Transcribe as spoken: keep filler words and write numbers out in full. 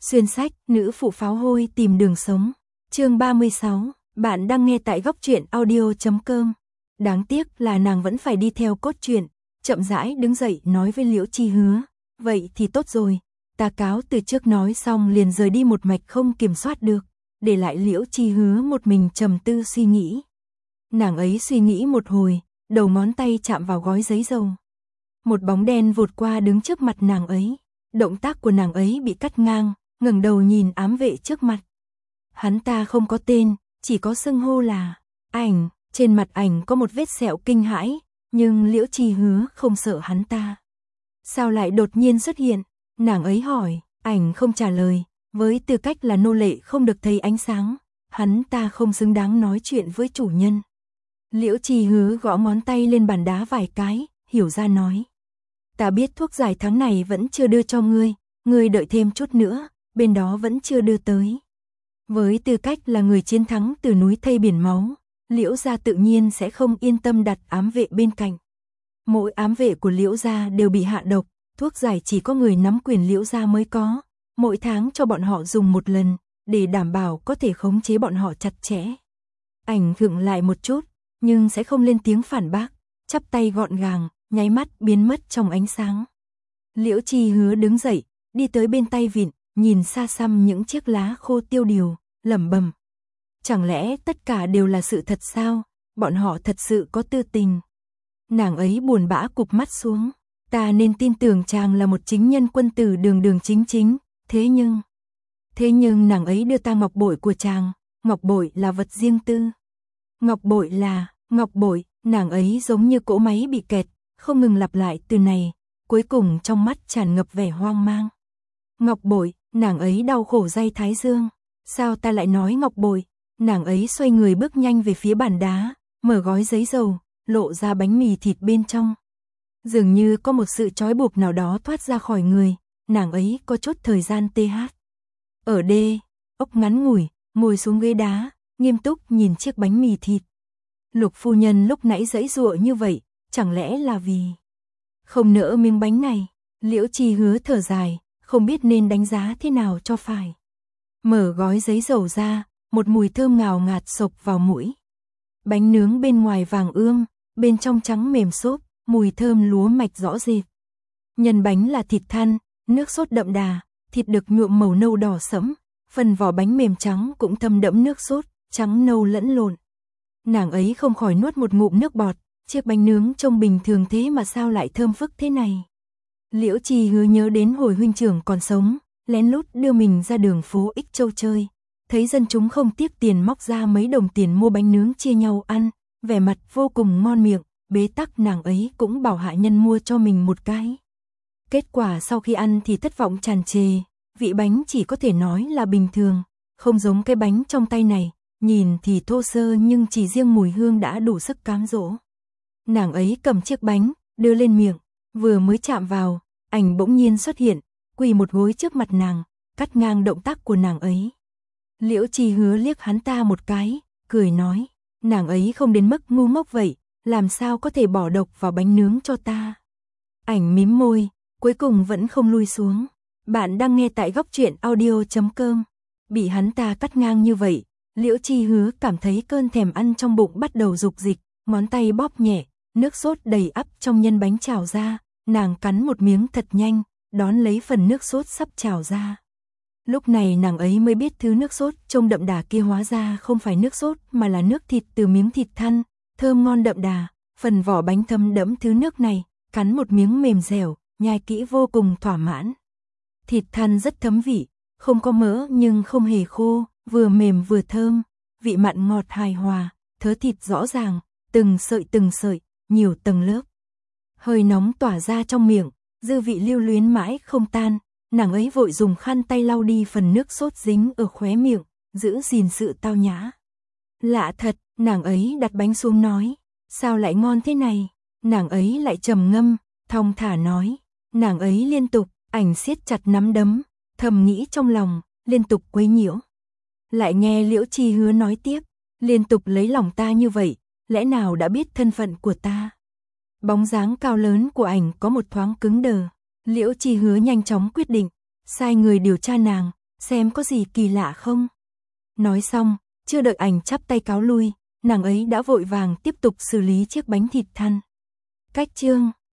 Xuyên sách, nữ phụ pháo hôi tìm đường sống. Chương ba mươi sáu, bạn đang nghe tại góc truyện audio chấm com. Đáng tiếc là nàng vẫn phải đi theo cốt truyện, chậm rãi đứng dậy nói với Liễu Chi Hứa, vậy thì tốt rồi, ta cáo từ trước. Nói xong liền rời đi một mạch không kiểm soát được, để lại Liễu Chi Hứa một mình trầm tư suy nghĩ. Nàng ấy suy nghĩ một hồi, đầu ngón tay chạm vào gói giấy dầu. Một bóng đen vụt qua đứng trước mặt nàng ấy, động tác của nàng ấy bị cắt ngang, ngẩng đầu nhìn ám vệ trước mặt. Hắn ta không có tên, chỉ có xưng hô là Ảnh, trên mặt Ảnh có một vết sẹo kinh hãi, nhưng Liễu Chi Hứa không sợ hắn ta. Sao lại đột nhiên xuất hiện? Nàng ấy hỏi. Ảnh không trả lời, với tư cách là nô lệ không được thấy ánh sáng, hắn ta không xứng đáng nói chuyện với chủ nhân. Liễu Chi Hứa gõ ngón tay lên bàn đá vài cái, hiểu ra nói. Ta biết thuốc giải tháng này vẫn chưa đưa cho ngươi, ngươi đợi thêm chút nữa, bên đó vẫn chưa đưa tới. Với tư cách là người chiến thắng từ núi thây biển máu, Liễu gia tự nhiên sẽ không yên tâm đặt ám vệ bên cạnh. Mỗi ám vệ của Liễu gia đều bị hạ độc, thuốc giải chỉ có người nắm quyền Liễu gia mới có, mỗi tháng cho bọn họ dùng một lần, để đảm bảo có thể khống chế bọn họ chặt chẽ. Ảnh khựng lại một chút, nhưng sẽ không lên tiếng phản bác, chắp tay gọn gàng, nháy mắt biến mất trong ánh sáng. Liễu Chi Hứa đứng dậy, đi tới bên tay vịn, nhìn xa xăm những chiếc lá khô tiêu điều, lẩm bẩm. Chẳng lẽ tất cả đều là sự thật sao? Bọn họ thật sự có tư tình. Nàng ấy buồn bã cụp mắt xuống. Ta nên tin tưởng chàng là một chính nhân quân tử đường đường chính chính, thế nhưng... Thế nhưng nàng ấy đưa ta ngọc bội của chàng, ngọc bội là vật riêng tư. Ngọc bội là, ngọc bội, nàng ấy giống như cỗ máy bị kẹt, không ngừng lặp lại từ này, cuối cùng trong mắt tràn ngập vẻ hoang mang. Ngọc bội, nàng ấy đau khổ day thái dương. Sao ta lại nói ngọc bội? Nàng ấy xoay người bước nhanh về phía bàn đá, mở gói giấy dầu, lộ ra bánh mì thịt bên trong. Dường như có một sự trói buộc nào đó thoát ra khỏi người, nàng ấy có chút thời gian tê hát. Ở đê, ốc ngắn ngủi, ngồi xuống ghế đá, nghiêm túc nhìn chiếc bánh mì thịt. Lục phu nhân lúc nãy giãy giụa như vậy, chẳng lẽ là vì không nỡ miếng bánh này? Liễu Chi Hứa thở dài, không biết nên đánh giá thế nào cho phải. Mở gói giấy dầu ra, một mùi thơm ngào ngạt xộc vào mũi. Bánh nướng bên ngoài vàng ươm, bên trong trắng mềm xốp, mùi thơm lúa mạch rõ rệt. Nhân bánh là thịt than, nước sốt đậm đà, thịt được nhuộm màu nâu đỏ sẫm, phần vỏ bánh mềm trắng cũng thâm đẫm nước sốt, trắng nâu lẫn lộn. Nàng ấy không khỏi nuốt một ngụm nước bọt, chiếc bánh nướng trông bình thường thế mà sao lại thơm phức thế này. Liễu Chi Hứa nhớ đến hồi huynh trưởng còn sống, lén lút đưa mình ra đường phố Ích Châu chơi, thấy dân chúng không tiếc tiền móc ra mấy đồng tiền mua bánh nướng chia nhau ăn, vẻ mặt vô cùng ngon miệng, bế tắc nàng ấy cũng bảo hạ nhân mua cho mình một cái. Kết quả sau khi ăn thì thất vọng tràn trề, vị bánh chỉ có thể nói là bình thường, không giống cái bánh trong tay này, nhìn thì thô sơ nhưng chỉ riêng mùi hương đã đủ sức cám dỗ. Nàng ấy cầm chiếc bánh, đưa lên miệng, vừa mới chạm vào, Ảnh bỗng nhiên xuất hiện, quỳ một gối trước mặt nàng, cắt ngang động tác của nàng ấy. Liễu Chi Hứa liếc hắn ta một cái, cười nói, nàng ấy không đến mức ngu ngốc vậy, làm sao có thể bỏ độc vào bánh nướng cho ta. Ảnh mím môi, cuối cùng vẫn không lui xuống. Bạn đang nghe tại góc truyện audio chấm com. Bị hắn ta cắt ngang như vậy, Liễu Chi Hứa cảm thấy cơn thèm ăn trong bụng bắt đầu dục dịch, ngón tay bóp nhẹ, nước sốt đầy ắp trong nhân bánh trào ra, nàng cắn một miếng thật nhanh, đón lấy phần nước sốt sắp trào ra. Lúc này nàng ấy mới biết thứ nước sốt trông đậm đà kia hóa ra không phải nước sốt mà là nước thịt từ miếng thịt thăn, thơm ngon đậm đà, phần vỏ bánh thấm đẫm thứ nước này, cắn một miếng mềm dẻo, nhai kỹ vô cùng thỏa mãn. Thịt thăn rất thấm vị, không có mỡ nhưng không hề khô, vừa mềm vừa thơm, vị mặn ngọt hài hòa, thớ thịt rõ ràng, từng sợi từng sợi, nhiều tầng lớp. Hơi nóng tỏa ra trong miệng, dư vị lưu luyến mãi không tan, nàng ấy vội dùng khăn tay lau đi phần nước sốt dính ở khóe miệng, giữ gìn sự tao nhã. Lạ thật, nàng ấy đặt bánh xuống nói, sao lại ngon thế này? Nàng ấy lại trầm ngâm, thong thả nói, nàng ấy liên tục, Ảnh siết chặt nắm đấm, thầm nghĩ trong lòng, liên tục quấy nhiễu. Lại nghe Liễu Chi Hứa nói tiếp, liên tục lấy lòng ta như vậy, lẽ nào đã biết thân phận của ta? Bóng dáng cao lớn của Ảnh có một thoáng cứng đờ, Liễu Chi Hứa nhanh chóng quyết định, sai người điều tra nàng, xem có gì kỳ lạ không. Nói xong, chưa đợi ảnh chắp tay cáo lui, nàng ấy đã vội vàng tiếp tục xử lý chiếc bánh thịt thăn. Cách chương